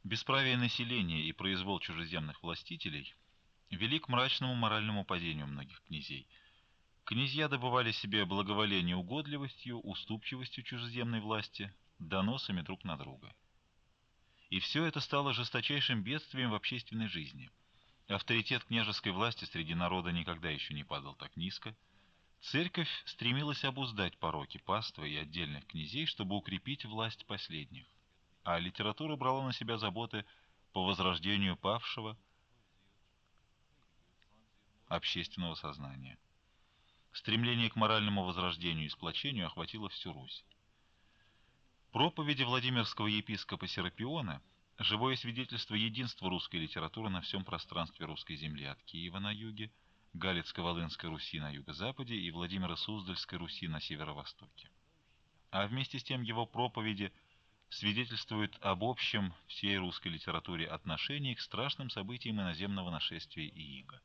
Бесправие населения и произвол чужеземных властителей вели к мрачному моральному падению многих князей. Князья добывали себе благоволение угодливостью, уступчивостью чужеземной власти, доносами друг на друга. И все это стало жесточайшим бедствием в общественной жизни. Авторитет княжеской власти среди народа никогда еще не падал так низко. Церковь стремилась обуздать пороки паствы и отдельных князей, чтобы укрепить власть последних. А литература брала на себя заботы по возрождению павшего общественного сознания. Стремление к моральному возрождению и сплочению охватило всю Русь. Проповеди Владимирского епископа Серапиона — живое свидетельство единства русской литературы на всем пространстве русской земли, от Киева на юге, Галицко-Волынской Руси на юго-западе и Владимиро-Суздальской Руси на северо-востоке. А вместе с тем его проповеди свидетельствуют об общем всей русской литературе отношении к страшным событиям иноземного нашествия иго.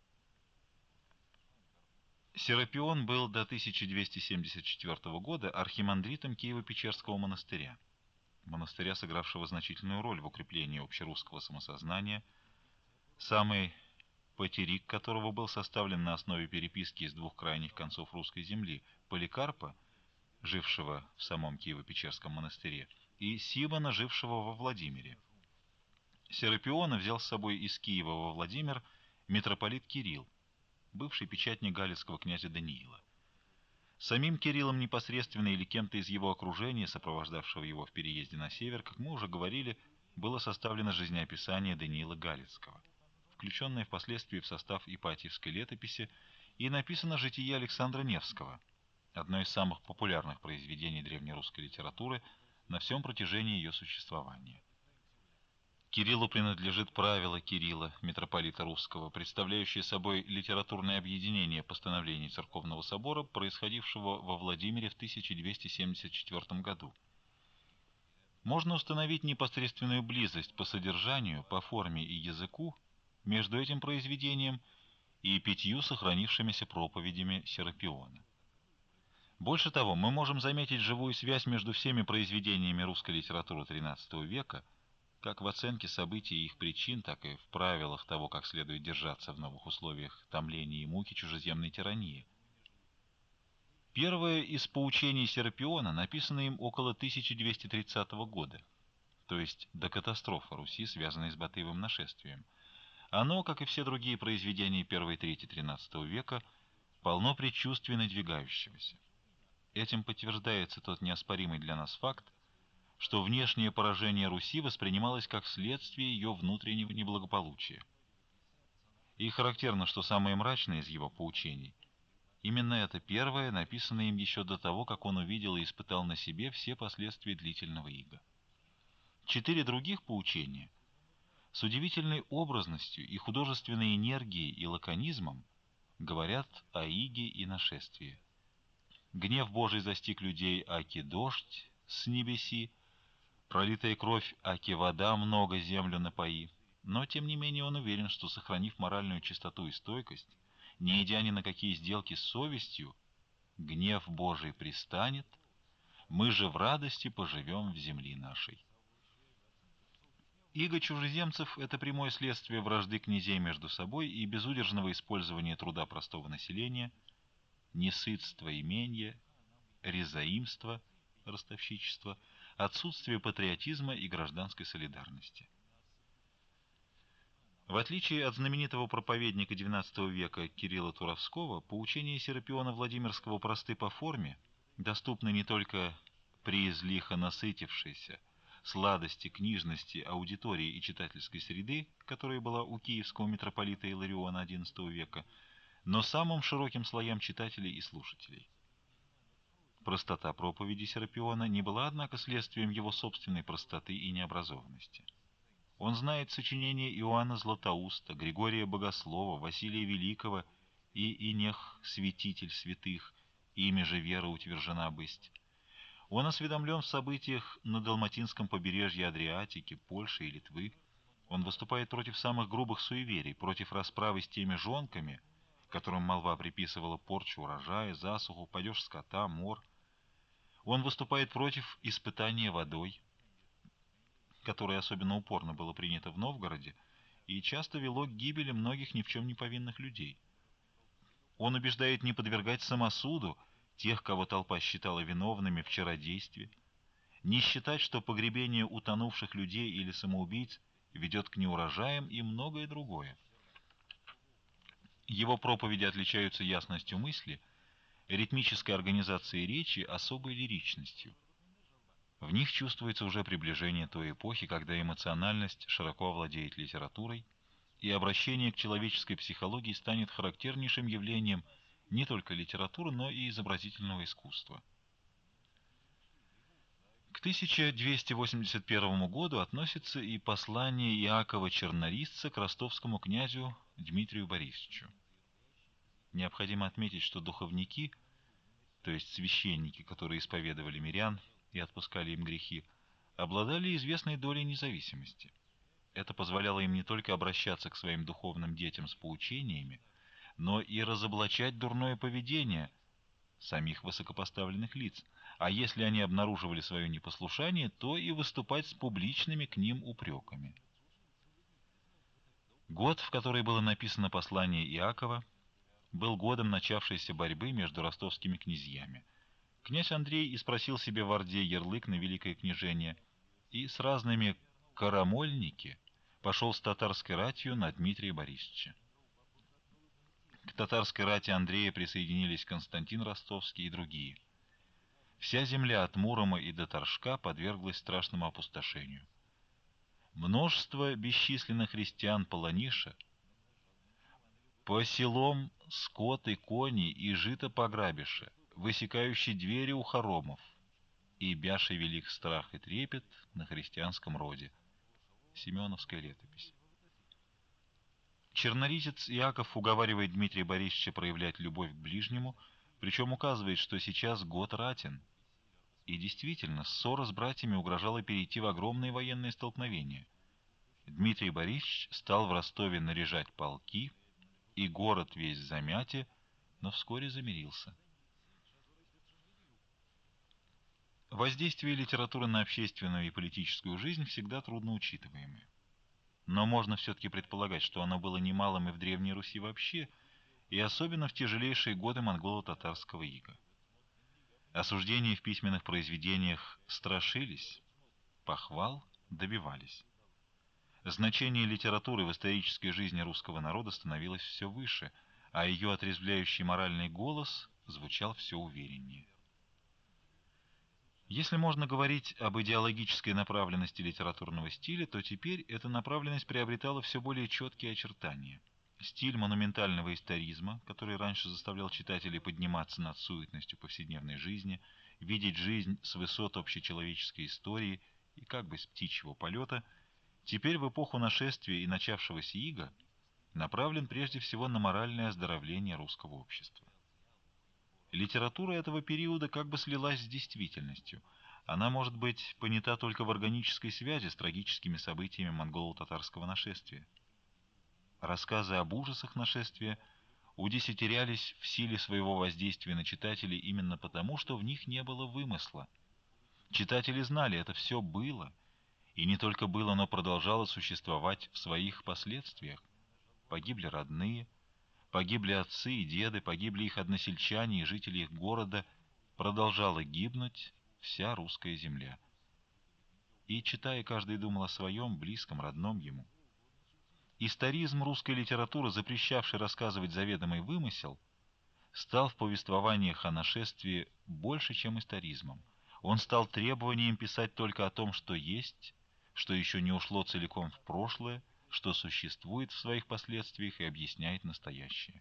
Серапион был до 1274 года архимандритом Киево-Печерского монастыря, сыгравшего значительную роль в укреплении общерусского самосознания, самый патерик которого был составлен на основе переписки из двух крайних концов русской земли — Поликарпа, жившего в самом Киево-Печерском монастыре, и Симона, жившего во Владимире. Серапиона взял с собой из Киева во Владимир митрополит Кирилл, бывший печатник галицкого князя Даниила. Самим Кириллом непосредственно или кем-то из его окружения, сопровождавшего его в переезде на север, как мы уже говорили, было составлено жизнеописание Даниила Галицкого, включенное впоследствии в состав Ипатьевской летописи, и написано «Житие Александра Невского», одно из самых популярных произведений древнерусской литературы на всем протяжении ее существования. Кириллу принадлежит правило Кирилла, митрополита Русского, представляющее собой литературное объединение постановлений Церковного собора, происходившего во Владимире в 1274 году. Можно установить непосредственную близость по содержанию, по форме и языку между этим произведением и 5 сохранившимися проповедями Серапиона. Больше того, мы можем заметить живую связь между всеми произведениями русской литературы XIII века, как в оценке событий и их причин, так и в правилах того, как следует держаться в новых условиях томления и муки чужеземной тирании. Первое из поучений Серапиона написано им около 1230 года, то есть до катастрофы Руси, связанной с Батыевым нашествием. Оно, как и все другие произведения первой трети XIII века, полно предчувствий надвигающегося. Этим подтверждается тот неоспоримый для нас факт, что внешнее поражение Руси воспринималось как следствие ее внутреннего неблагополучия. И характерно, что самое мрачное из его поучений — именно это первое, написанное им еще до того, как он увидел и испытал на себе все последствия длительного ига. 4 других поучения с удивительной образностью и художественной энергией и лаконизмом говорят о иге и нашествии. Гнев Божий застиг людей, аки дождь с небеси, пролитая кровь, аки вода много землю напои. Но, тем не менее, он уверен, что, сохранив моральную чистоту и стойкость, не идя ни на какие сделки с совестью, гнев Божий пристанет, мы же в радости поживем в земли нашей. Иго чужеземцев — это прямое следствие вражды князей между собой и безудержного использования труда простого населения, несытства именья, резаимства, ростовщичества, отсутствие патриотизма и гражданской солидарности. В отличие от знаменитого проповедника XII века Кирилла Туровского, поучения Серапиона Владимирского просты по форме, доступны не только при излихо насытившейся сладости, книжности, аудитории и читательской среды, которая была у киевского митрополита Илариона XI века, но самым широким слоям читателей и слушателей. Простота проповеди Серапиона не была, однако, следствием его собственной простоты и необразованности. Он знает сочинения Иоанна Златоуста, Григория Богослова, Василия Великого и инех святитель святых, ими же вера утверждена бысть. Он осведомлен в событиях на Далматинском побережье Адриатики, Польши и Литвы. Он выступает против самых грубых суеверий, против расправы с теми жонками, которым молва приписывала порчу урожая, засуху, падеж скота, мор. Он выступает против испытания водой, которое особенно упорно было принято в Новгороде и часто вело к гибели многих ни в чем не повинных людей. Он убеждает не подвергать самосуду тех, кого толпа считала виновными в чародействе, не считать, что погребение утонувших людей или самоубийц ведет к неурожаям и многое другое. Его проповеди отличаются ясностью мысли, ритмической организацией речи, особой лиричностью. В них чувствуется уже приближение той эпохи, когда эмоциональность широко овладеет литературой, и обращение к человеческой психологии станет характернейшим явлением не только литературы, но и изобразительного искусства. К 1281 году относится и послание Иакова Чернорисца к ростовскому князю Дмитрию Борисовичу. Необходимо отметить, что духовники, то есть священники, которые исповедовали мирян и отпускали им грехи, обладали известной долей независимости. Это позволяло им не только обращаться к своим духовным детям с поучениями, но и разоблачать дурное поведение самих высокопоставленных лиц, а если они обнаруживали свое непослушание, то и выступать с публичными к ним упреками. Год, в который было написано послание Иакова, был годом начавшейся борьбы между ростовскими князьями. Князь Андрей испросил себе в Орде ярлык на великое княжение и с разными «карамольники» пошел с татарской ратью на Дмитрия Борисовича. К татарской рати Андрея присоединились Константин Ростовский и другие. Вся земля от Мурома и до Торжка подверглась страшному опустошению. Множество бесчисленных христиан Полониша по селам скот и кони и жито пограбише, высекающий двери у хоромов, и бяши велик страх и трепет на христианском роде. Семеновская летопись. Чернорисец Иаков уговаривает Дмитрия Борисовича проявлять любовь к ближнему, причем указывает, что сейчас год ратен. И действительно, ссора с братьями угрожала перейти в огромные военные столкновения. Дмитрий Борисович стал в Ростове наряжать полки, и город весь в замяте, но вскоре замирился. Воздействие литературы на общественную и политическую жизнь всегда трудно учитываемое. Но можно все-таки предполагать, что оно было немалым и в Древней Руси вообще, и особенно в тяжелейшие годы монголо-татарского ига. Осуждения в письменных произведениях страшились, похвал добивались. Значение литературы в исторической жизни русского народа становилось все выше, а ее отрезвляющий моральный голос звучал все увереннее. Если можно говорить об идеологической направленности литературного стиля, то теперь эта направленность приобретала все более четкие очертания. Стиль монументального историзма, который раньше заставлял читателей подниматься над суетностью повседневной жизни, видеть жизнь с высот общечеловеческой истории и как бы с птичьего полета, теперь в эпоху нашествия и начавшегося ига направлен прежде всего на моральное оздоровление русского общества. Литература этого периода как бы слилась с действительностью. Она может быть понята только в органической связи с трагическими событиями монголо-татарского нашествия. Рассказы об ужасах нашествия удесятерялись в силе своего воздействия на читателей именно потому, что в них не было вымысла. Читатели знали, это все было, и не только было, но продолжало существовать в своих последствиях. Погибли родные, погибли отцы и деды, погибли их односельчане и жители их города, продолжала гибнуть вся русская земля. И, читая, каждый думал о своем, близком, родном ему. Историзм русской литературы, запрещавший рассказывать заведомый вымысел, стал в повествованиях о нашествии больше, чем историзмом. Он стал требованием писать только о том, что есть, что еще не ушло целиком в прошлое, что существует в своих последствиях и объясняет настоящее.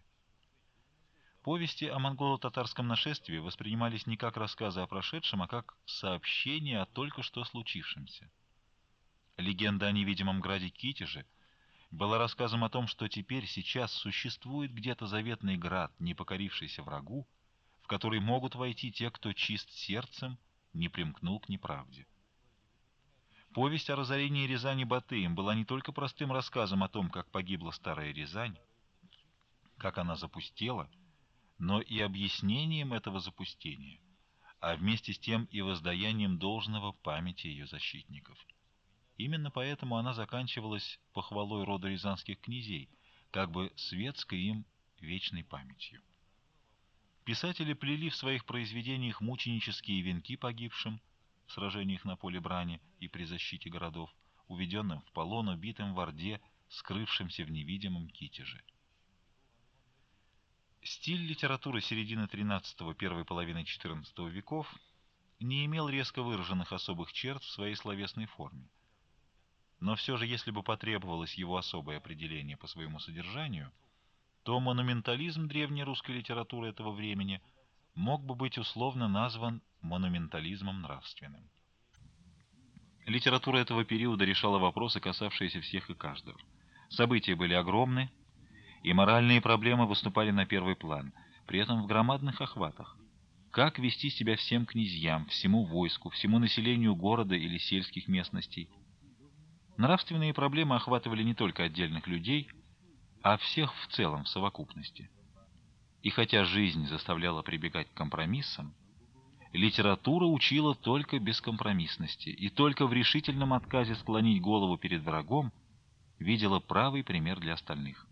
Повести о монголо-татарском нашествии воспринимались не как рассказы о прошедшем, а как сообщения о только что случившемся. Легенда о невидимом граде Китеже была рассказом о том, что теперь, сейчас существует где-то заветный град, не покорившийся врагу, в который могут войти те, кто чист сердцем, не примкнул к неправде. Повесть о разорении Рязани Батыем была не только простым рассказом о том, как погибла старая Рязань, как она запустела, но и объяснением этого запустения, а вместе с тем и воздаянием должного памяти ее защитников. Именно поэтому она заканчивалась похвалой рода рязанских князей, как бы светской им вечной памятью. Писатели плели в своих произведениях мученические венки погибшим в сражениях на поле брани и при защите городов, уведенным в полон, убитым в Орде, скрывшимся в невидимом Китеже. Стиль литературы середины XIII – первой половины XIV веков не имел резко выраженных особых черт в своей словесной форме. Но все же, если бы потребовалось его особое определение по своему содержанию, то монументализм древней русской литературы этого времени мог бы быть условно назван монументализмом нравственным. Литература этого периода решала вопросы, касавшиеся всех и каждого. События были огромны, и моральные проблемы выступали на первый план, при этом в громадных охватах. Как вести себя всем князьям, всему войску, всему населению города или сельских местностей? Нравственные проблемы охватывали не только отдельных людей, а всех в целом в совокупности. И хотя жизнь заставляла прибегать к компромиссам, литература учила только бескомпромиссности, и только в решительном отказе склонить голову перед врагом видела правый пример для остальных.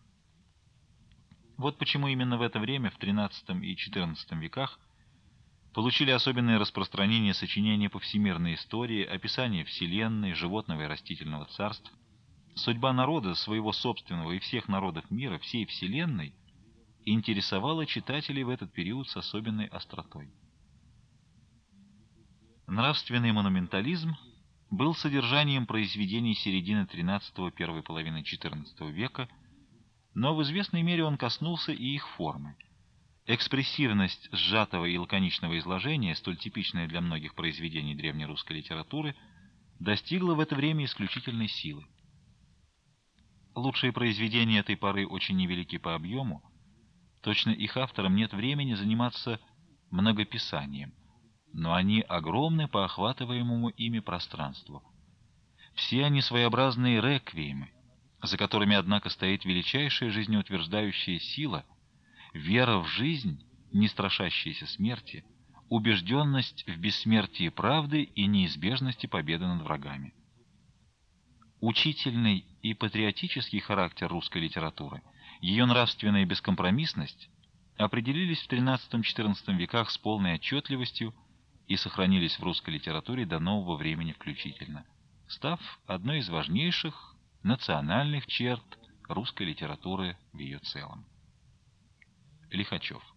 Вот почему именно в это время, в XIII и XIV веках, получили особенное распространение сочинения по всемирной истории, описание Вселенной, животного и растительного царств. Судьба народа, своего собственного и всех народов мира, всей Вселенной, интересовала читателей в этот период с особенной остротой. Нравственный монументализм был содержанием произведений середины XIII – первой половины XIV века, но в известной мере он коснулся и их формы. Экспрессивность сжатого и лаконичного изложения, столь типичная для многих произведений древнерусской литературы, достигла в это время исключительной силы. Лучшие произведения этой поры очень невелики по объему, точно их авторам нет времени заниматься многописанием, но они огромны по охватываемому ими пространству. Все они своеобразные реквиемы, за которыми, однако, стоит величайшая жизнеутверждающая сила, вера в жизнь, не страшащаяся смерти, убежденность в бессмертии правды и неизбежности победы над врагами. Учительный и патриотический характер русской литературы, ее нравственная бескомпромиссность определились в XIII-XIV веках с полной отчетливостью и сохранились в русской литературе до нового времени включительно, став одной из важнейших национальных черт русской литературы в ее целом. Лихачев.